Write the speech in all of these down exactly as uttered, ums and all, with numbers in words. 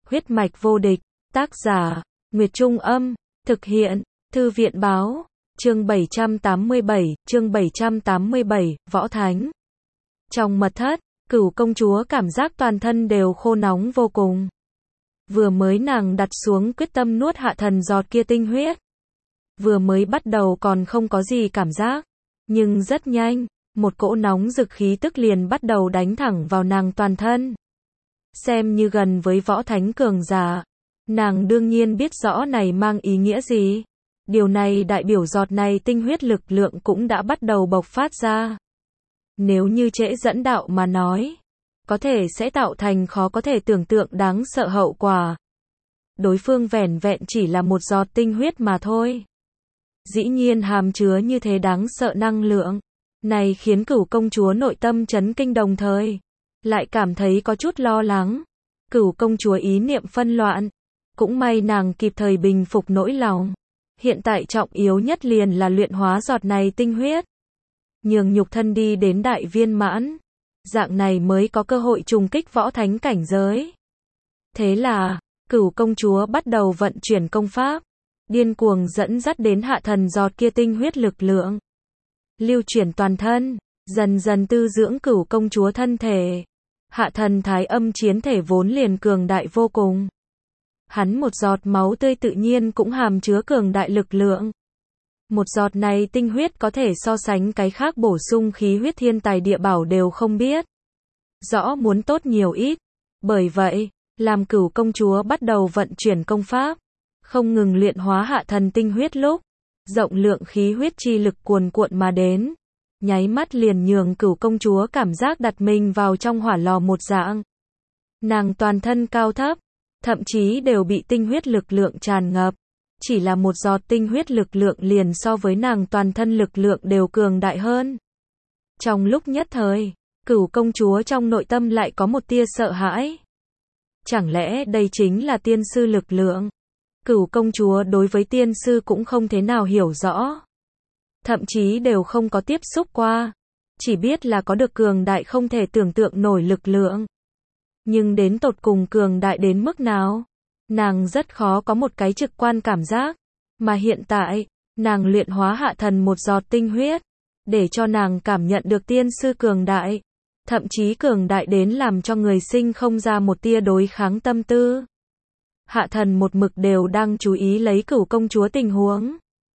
Huyết mạch vô địch, tác giả, Nguyệt Trung Âm, thực hiện, Thư viện Báo, chương bảy trăm tám mươi bảy, chương bảy trăm tám mươi bảy, Võ Thánh. Trong mật thất, Cửu công chúa cảm giác toàn thân đều khô nóng vô cùng. Vừa mới nàng đặt xuống quyết tâm nuốt hạ thần giọt kia tinh huyết. Vừa mới bắt đầu còn không có gì cảm giác, nhưng rất nhanh, một cỗ nóng rực khí tức liền bắt đầu đánh thẳng vào nàng toàn thân. Xem như gần với võ thánh cường giả, nàng đương nhiên biết rõ này mang ý nghĩa gì. Điều này đại biểu giọt này tinh huyết lực lượng cũng đã bắt đầu bộc phát ra. Nếu như trễ dẫn đạo mà nói, có thể sẽ tạo thành khó có thể tưởng tượng đáng sợ hậu quả. Đối phương vẻn vẹn chỉ là một giọt tinh huyết mà thôi, dĩ nhiên hàm chứa như thế đáng sợ năng lượng. Này khiến Cửu công chúa nội tâm chấn kinh, đồng thời lại cảm thấy có chút lo lắng. Cửu công chúa ý niệm phân loạn, cũng may nàng kịp thời bình phục nỗi lòng. Hiện tại trọng yếu nhất liền là luyện hóa giọt này tinh huyết, nhường nhục thân đi đến đại viên mãn, dạng này mới có cơ hội trùng kích võ thánh cảnh giới. Thế là, Cửu công chúa bắt đầu vận chuyển công pháp, điên cuồng dẫn dắt đến hạ thần giọt kia tinh huyết lực lượng, lưu chuyển toàn thân, dần dần tư dưỡng Cửu công chúa thân thể. Hạ thần thái âm chiến thể vốn liền cường đại vô cùng. Hắn một giọt máu tươi tự nhiên cũng hàm chứa cường đại lực lượng. Một giọt này tinh huyết có thể so sánh cái khác bổ sung khí huyết thiên tài địa bảo đều không biết rõ muốn tốt nhiều ít. Bởi vậy, làm Cửu công chúa bắt đầu vận chuyển công pháp, không ngừng luyện hóa hạ thần tinh huyết lúc, rộng lượng khí huyết chi lực cuồn cuộn mà đến, nháy mắt liền nhường Cửu công chúa cảm giác đặt mình vào trong hỏa lò một dạng. Nàng toàn thân cao thấp, thậm chí đều bị tinh huyết lực lượng tràn ngập. Chỉ là một giọt tinh huyết lực lượng liền so với nàng toàn thân lực lượng đều cường đại hơn. Trong lúc nhất thời, Cửu công chúa trong nội tâm lại có một tia sợ hãi. Chẳng lẽ đây chính là tiên sư lực lượng? Cửu công chúa đối với tiên sư cũng không thế nào hiểu rõ, thậm chí đều không có tiếp xúc qua, chỉ biết là có được cường đại không thể tưởng tượng nổi lực lượng. Nhưng đến tột cùng cường đại đến mức nào, nàng rất khó có một cái trực quan cảm giác. Mà hiện tại, nàng luyện hóa hạ thần một giọt tinh huyết, để cho nàng cảm nhận được tiên sư cường đại, thậm chí cường đại đến làm cho người sinh không ra một tia đối kháng tâm tư. Hạ thần một mực đều đang chú ý lấy Cửu công chúa tình huống.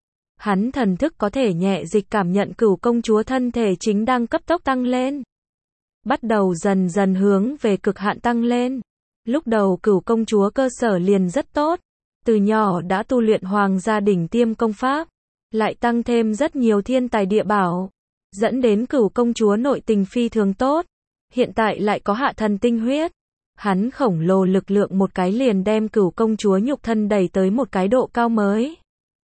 Hắn thần thức có thể nhẹ dịch cảm nhận Cửu công chúa thân thể chính đang cấp tốc tăng lên, bắt đầu dần dần hướng về cực hạn tăng lên. Lúc đầu Cửu công chúa cơ sở liền rất tốt, từ nhỏ đã tu luyện hoàng gia đỉnh tiêm công pháp, lại tăng thêm rất nhiều thiên tài địa bảo, dẫn đến Cửu công chúa nội tình phi thường tốt. Hiện tại lại có hạ thần tinh huyết, hắn khổng lồ lực lượng một cái liền đem Cửu công chúa nhục thân đẩy tới một cái độ cao mới,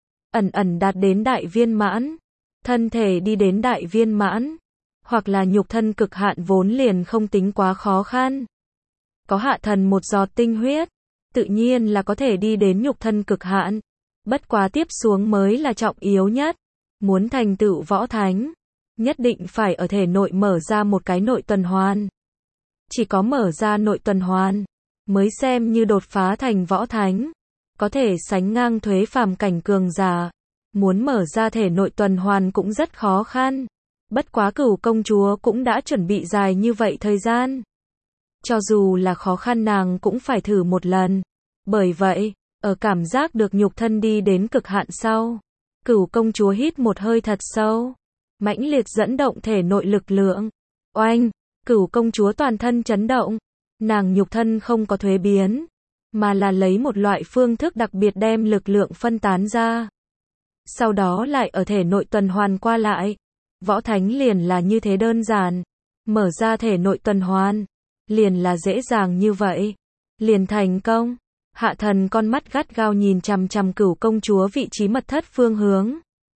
ẩn ẩn đạt đến đại viên mãn. Thân thể đi đến đại viên mãn, hoặc là nhục thân cực hạn vốn liền không tính quá khó khăn. Có hạ thần một giọt tinh huyết, tự nhiên là có thể đi đến nhục thân cực hạn. Bất quá tiếp xuống mới là trọng yếu nhất. Muốn thành tựu võ thánh, nhất định phải ở thể nội mở ra một cái nội tuần hoàn. Chỉ có mở ra nội tuần hoàn, mới xem như đột phá thành võ thánh, có thể sánh ngang thuế phàm cảnh cường giả. Muốn mở ra thể nội tuần hoàn cũng rất khó khăn. Bất quá Cửu công chúa cũng đã chuẩn bị dài như vậy thời gian, cho dù là khó khăn nàng cũng phải thử một lần. Bởi vậy, ở cảm giác được nhục thân đi đến cực hạn sau, Cửu công chúa hít một hơi thật sâu, mãnh liệt dẫn động thể nội lực lượng. Oanh, Cửu công chúa toàn thân chấn động, nàng nhục thân không có thuế biến, mà là lấy một loại phương thức đặc biệt đem lực lượng phân tán ra, sau đó lại ở thể nội tuần hoàn qua lại. Võ thánh liền là như thế đơn giản, mở ra thể nội tuần hoàn, liền là dễ dàng như vậy, liền thành công. Hạ thần con mắt gắt gao nhìn chằm chằm Cửu công chúa vị trí mật thất phương hướng.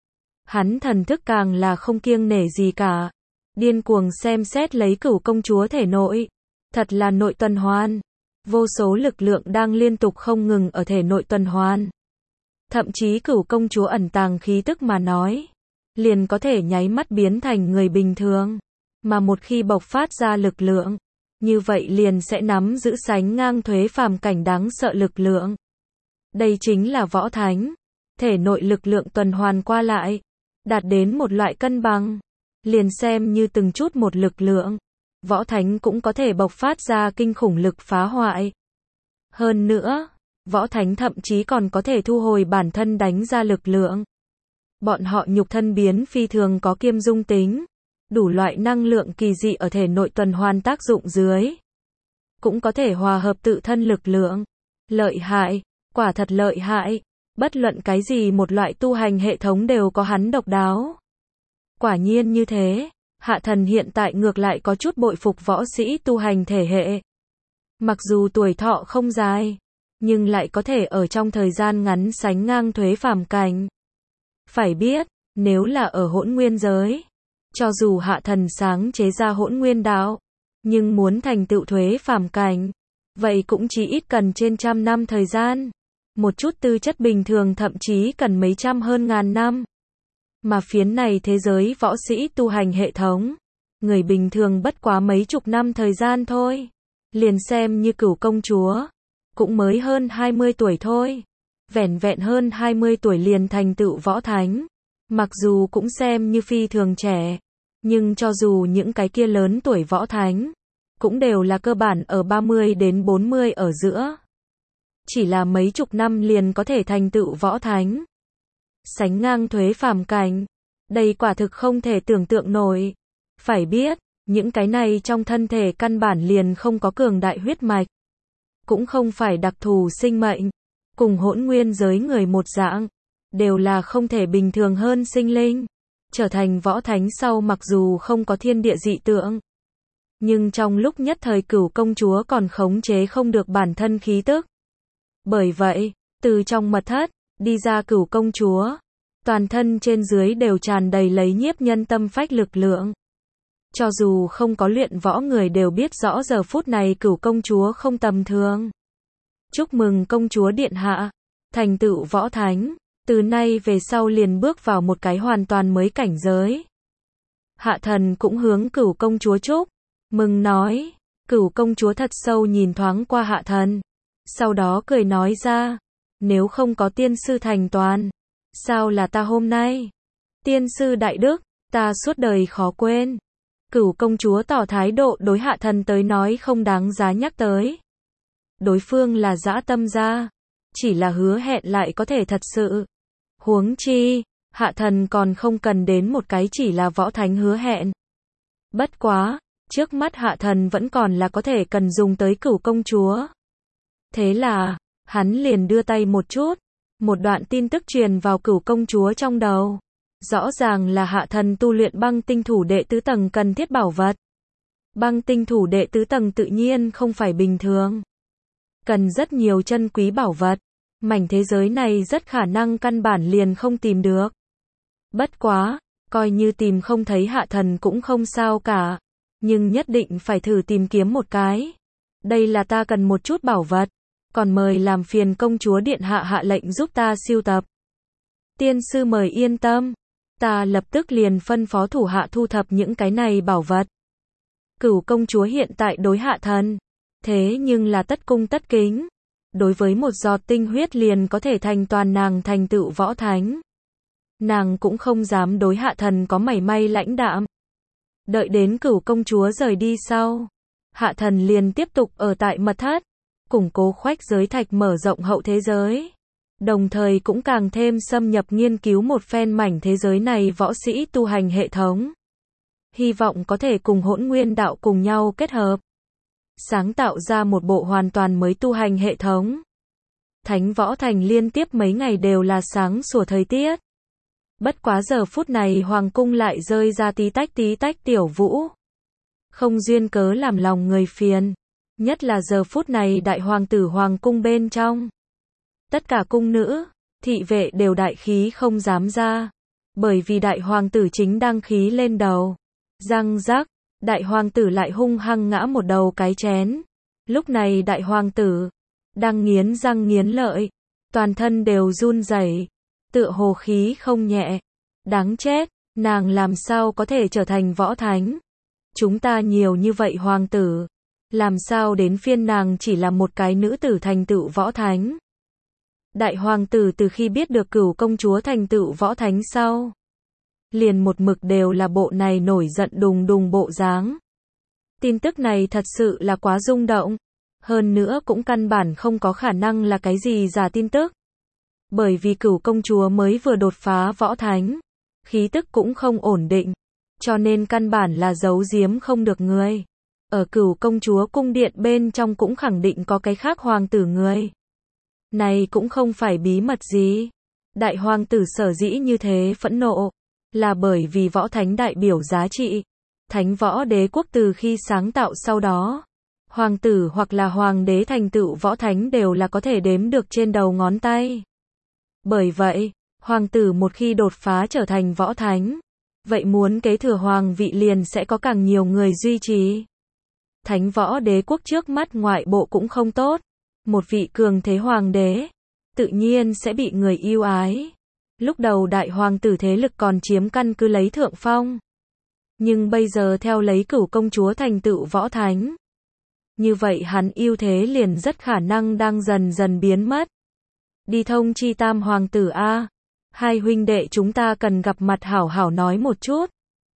Hắn thần thức càng là không kiêng nể gì cả, điên cuồng xem xét lấy Cửu công chúa thể nội. Thật là nội tuần hoàn, vô số lực lượng đang liên tục không ngừng ở thể nội tuần hoàn. Thậm chí Cửu công chúa ẩn tàng khí tức mà nói, liền có thể nháy mắt biến thành người bình thường. Mà một khi bộc phát ra lực lượng, như vậy liền sẽ nắm giữ sánh ngang thuế phàm cảnh đáng sợ lực lượng. Đây chính là võ thánh, thể nội lực lượng tuần hoàn qua lại, đạt đến một loại cân bằng, liền xem như từng chút một lực lượng, võ thánh cũng có thể bộc phát ra kinh khủng lực phá hoại. Hơn nữa, võ thánh thậm chí còn có thể thu hồi bản thân đánh ra lực lượng. Bọn họ nhục thân biến phi thường có kiêm dung tính, đủ loại năng lượng kỳ dị ở thể nội tuần hoàn tác dụng dưới, cũng có thể hòa hợp tự thân lực lượng. Lợi hại, quả thật lợi hại, bất luận cái gì một loại tu hành hệ thống đều có hắn độc đáo. Quả nhiên như thế, Hạ Thần hiện tại ngược lại có chút bội phục võ sĩ tu hành thể hệ. Mặc dù tuổi thọ không dài, nhưng lại có thể ở trong thời gian ngắn sánh ngang thuế phàm cảnh. Phải biết, nếu là ở hỗn nguyên giới, cho dù Hạ Thần sáng chế ra hỗn nguyên đạo, nhưng muốn thành tựu thuế phàm cảnh, vậy cũng chỉ ít cần trên trăm năm thời gian. Một chút tư chất bình thường thậm chí cần mấy trăm hơn ngàn năm. Mà phiến này thế giới võ sĩ tu hành hệ thống, người bình thường bất quá mấy chục năm thời gian thôi. Liền xem như Cửu công chúa, cũng mới hơn hai mươi tuổi thôi. Vẻn vẹn hơn hai mươi tuổi liền thành tựu võ thánh. Mặc dù cũng xem như phi thường trẻ, nhưng cho dù những cái kia lớn tuổi võ thánh, cũng đều là cơ bản ở ba mươi đến bốn mươi ở giữa. Chỉ là mấy chục năm liền có thể thành tựu võ thánh. Sánh ngang thuế phàm cảnh. Đây quả thực không thể tưởng tượng nổi. Phải biết, những cái này trong thân thể căn bản liền không có cường đại huyết mạch. Cũng không phải đặc thù sinh mệnh. Cùng hỗn nguyên giới người một dạng. Đều là không thể bình thường hơn sinh linh. Trở thành võ thánh sau mặc dù không có thiên địa dị tượng. Nhưng trong lúc nhất thời Cửu công chúa còn khống chế không được bản thân khí tức. Bởi vậy, từ trong mật thất, đi ra Cửu công chúa, toàn thân trên dưới đều tràn đầy lấy nhiếp nhân tâm phách lực lượng. Cho dù không có luyện võ người đều biết rõ giờ phút này Cửu công chúa không tầm thường. Chúc mừng công chúa điện hạ, thành tựu võ thánh, từ nay về sau liền bước vào một cái hoàn toàn mới cảnh giới. Hạ Thần cũng hướng Cửu công chúa chúc mừng nói. Cửu công chúa thật sâu nhìn thoáng qua Hạ Thần, sau đó cười nói ra, nếu không có tiên sư thành toàn, sao là ta hôm nay? Tiên sư đại đức, ta suốt đời khó quên. Cửu công chúa tỏ thái độ đối Hạ Thần tới nói không đáng giá nhắc tới. Đối phương là dã tâm gia, chỉ là hứa hẹn lại có thể thật sự. Huống chi, Hạ Thần còn không cần đến một cái chỉ là võ thánh hứa hẹn. Bất quá, trước mắt Hạ Thần vẫn còn là có thể cần dùng tới Cửu công chúa. Thế là, hắn liền đưa tay một chút, một đoạn tin tức truyền vào Cửu công chúa trong đầu. Rõ ràng là Hạ Thần tu luyện băng tinh thủ đệ tứ tầng cần thiết bảo vật. Băng tinh thủ đệ tứ tầng tự nhiên không phải bình thường. Cần rất nhiều chân quý bảo vật. Mảnh thế giới này rất khả năng căn bản liền không tìm được. Bất quá, coi như tìm không thấy Hạ Thần cũng không sao cả. Nhưng nhất định phải thử tìm kiếm một cái. Đây là ta cần một chút bảo vật. Còn mời làm phiền công chúa điện hạ hạ lệnh giúp ta siêu tập. Tiên sư mời yên tâm. Ta lập tức liền phân phó thủ hạ thu thập những cái này bảo vật. Cửu công chúa hiện tại đối Hạ Thần. Thế nhưng là tất cung tất kính. Đối với một giọt tinh huyết liền có thể thành toàn nàng thành tựu võ thánh. Nàng cũng không dám đối Hạ Thần có mảy may lãnh đạm. Đợi đến Cửu công chúa rời đi sau. Hạ Thần liền tiếp tục ở tại mật thất. Củng cố khoách giới thạch mở rộng hậu thế giới. Đồng thời cũng càng thêm xâm nhập nghiên cứu một phen mảnh thế giới này võ sĩ tu hành hệ thống. Hy vọng có thể cùng hỗn nguyên đạo cùng nhau kết hợp. Sáng tạo ra một bộ hoàn toàn mới tu hành hệ thống. Thánh Võ Thành liên tiếp mấy ngày đều là sáng sủa thời tiết. Bất quá giờ phút này hoàng cung lại rơi ra tí tách tí tách tiểu vũ. Không duyên cớ làm lòng người phiền. Nhất là giờ phút này đại hoàng tử hoàng cung bên trong. Tất cả cung nữ, thị vệ đều đại khí không dám ra. Bởi vì đại hoàng tử chính đang khí lên đầu. Răng rắc, đại hoàng tử lại hung hăng ngã một đầu cái chén. Lúc này đại hoàng tử, đang nghiến răng nghiến lợi. Toàn thân đều run rẩy, tựa hồ khí không nhẹ. Đáng chết, nàng làm sao có thể trở thành võ thánh? Chúng ta nhiều như vậy hoàng tử. Làm sao đến phiên nàng chỉ là một cái nữ tử thành tựu võ thánh? Đại hoàng tử từ khi biết được Cửu công chúa thành tựu võ thánh sau, liền một mực đều là bộ này nổi giận đùng đùng bộ dáng. Tin tức này thật sự là quá rung động, hơn nữa cũng căn bản không có khả năng là cái gì giả tin tức. Bởi vì Cửu công chúa mới vừa đột phá võ thánh, khí tức cũng không ổn định, cho nên căn bản là giấu giếm không được người. Ở Cửu công chúa cung điện bên trong cũng khẳng định có cái khác hoàng tử người. Này cũng không phải bí mật gì. Đại hoàng tử sở dĩ như thế phẫn nộ, là bởi vì võ thánh đại biểu giá trị. Thánh võ đế quốc từ khi sáng tạo sau đó, hoàng tử hoặc là hoàng đế thành tựu võ thánh đều là có thể đếm được trên đầu ngón tay. Bởi vậy, hoàng tử một khi đột phá trở thành võ thánh, vậy muốn kế thừa hoàng vị liền sẽ có càng nhiều người duy trì. Thánh võ đế quốc trước mắt ngoại bộ cũng không tốt, một vị cường thế hoàng đế, tự nhiên sẽ bị người yêu ái. Lúc đầu đại hoàng tử thế lực còn chiếm căn cứ lấy thượng phong. Nhưng bây giờ theo lấy Cửu công chúa thành tựu võ thánh, như vậy hắn ưu thế liền rất khả năng đang dần dần biến mất. Đi thông chi tam hoàng tử a, hai huynh đệ chúng ta cần gặp mặt hảo hảo nói một chút.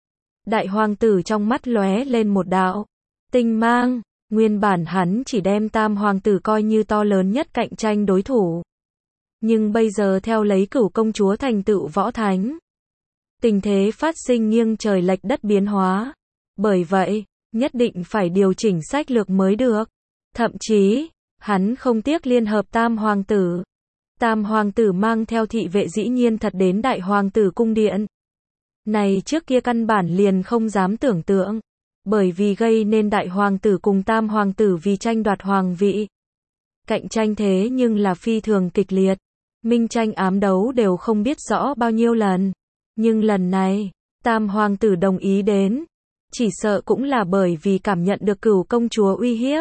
Đại hoàng tử trong mắt lóe lên một đạo tinh mang, nguyên bản hắn chỉ đem tam hoàng tử coi như to lớn nhất cạnh tranh đối thủ. Nhưng bây giờ theo lấy Cửu công chúa thành tựu võ thánh, tình thế phát sinh nghiêng trời lệch đất biến hóa. Bởi vậy, nhất định phải điều chỉnh sách lược mới được. Thậm chí, hắn không tiếc liên hợp tam hoàng tử. Tam hoàng tử mang theo thị vệ dĩ nhiên thật đến đại hoàng tử cung điện. Này trước kia căn bản liền không dám tưởng tượng. Bởi vì gây nên đại hoàng tử cùng tam hoàng tử vì tranh đoạt hoàng vị. Cạnh tranh thế nhưng là phi thường kịch liệt. Minh tranh ám đấu đều không biết rõ bao nhiêu lần. Nhưng lần này, tam hoàng tử đồng ý đến. Chỉ sợ cũng là bởi vì cảm nhận được Cửu công chúa uy hiếp.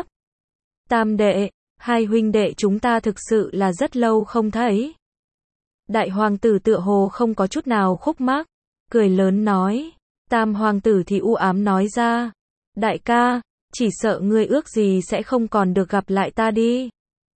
Tam đệ, hai huynh đệ chúng ta thực sự là rất lâu không thấy. Đại hoàng tử tựa hồ không có chút nào khúc mắc, cười lớn nói. Tam hoàng tử thì u ám nói ra. Đại ca, chỉ sợ ngươi ước gì sẽ không còn được gặp lại ta đi.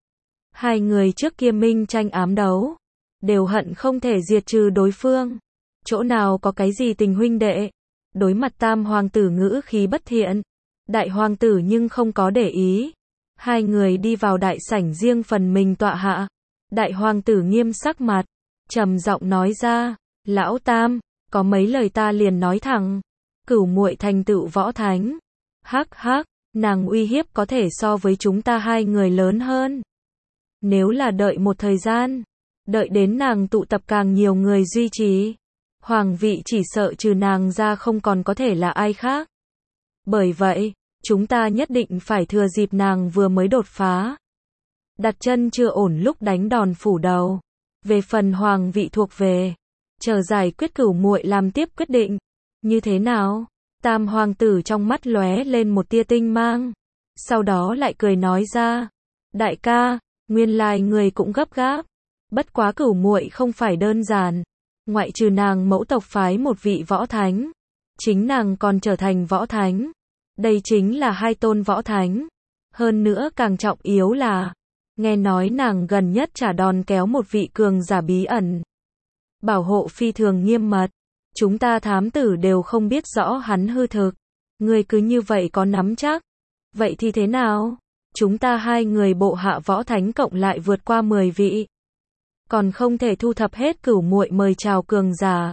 Hai người trước kia minh tranh ám đấu, đều hận không thể diệt trừ đối phương. Chỗ nào có cái gì tình huynh đệ. Đối mặt tam hoàng tử ngữ khí bất thiện, đại hoàng tử nhưng không có để ý. Hai người đi vào đại sảnh riêng phần mình tọa hạ. Đại hoàng tử nghiêm sắc mặt, trầm giọng nói ra, lão tam, có mấy lời ta liền nói thẳng. Cửu muội thành tựu võ thánh. Hắc hắc, nàng uy hiếp có thể so với chúng ta hai người lớn hơn. Nếu là đợi một thời gian, đợi đến nàng tụ tập càng nhiều người duy trì, hoàng vị chỉ sợ trừ nàng ra không còn có thể là ai khác. Bởi vậy, chúng ta nhất định phải thừa dịp nàng vừa mới đột phá, đặt chân chưa ổn lúc đánh đòn phủ đầu. Về phần hoàng vị thuộc về, chờ giải quyết cửu muội làm tiếp quyết định. Như thế nào? Tam hoàng tử trong mắt lóe lên một tia tinh mang, sau đó lại cười nói ra, đại ca, nguyên lai người cũng gấp gáp. Bất quá cửu muội không phải đơn giản, ngoại trừ nàng mẫu tộc phái một vị võ thánh, chính nàng còn trở thành võ thánh. Đây chính là hai tôn võ thánh. Hơn nữa càng trọng yếu là, nghe nói nàng gần nhất trả đòn kéo một vị cường giả bí ẩn. Bảo hộ phi thường nghiêm mật. Chúng ta thám tử đều không biết rõ hắn hư thực. Người cứ như vậy có nắm chắc. Vậy thì thế nào? Chúng ta hai người bộ hạ võ thánh cộng lại vượt qua mười vị. Còn không thể thu thập hết cửu muội mời chào cường giả.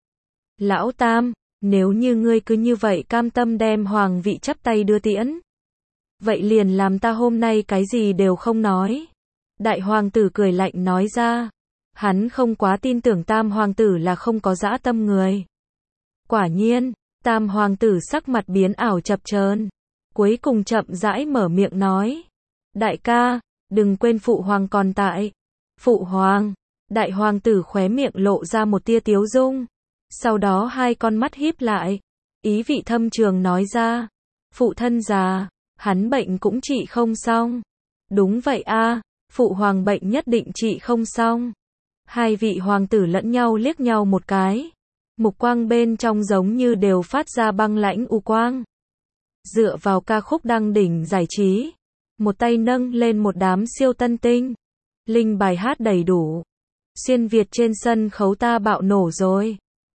Lão tam, nếu như ngươi cứ như vậy cam tâm đem hoàng vị chắp tay đưa tiễn, vậy liền làm ta hôm nay cái gì đều không nói. Đại hoàng tử cười lạnh nói ra. Hắn không quá tin tưởng tam hoàng tử là không có dã tâm người. Quả nhiên, tam hoàng tử sắc mặt biến ảo chập chờn, cuối cùng chậm rãi mở miệng nói. Đại ca, đừng quên phụ hoàng còn tại. Phụ hoàng, đại hoàng tử khóe miệng lộ ra một tia tiếu dung. Sau đó hai con mắt híp lại, ý vị thâm trường nói ra. Phụ thân già, hắn bệnh cũng trị không xong. Đúng vậy a, phụ hoàng bệnh nhất định trị không xong. Hai vị hoàng tử lẫn nhau liếc nhau một cái. Mục quang bên trong giống như đều phát ra băng lãnh u quang. Dựa vào ca khúc đăng đỉnh giải trí, một tay nâng lên một đám siêu tân tinh. Linh bài hát đầy đủ. Xuyên Việt trên sân khấu ta bạo nổ rồi.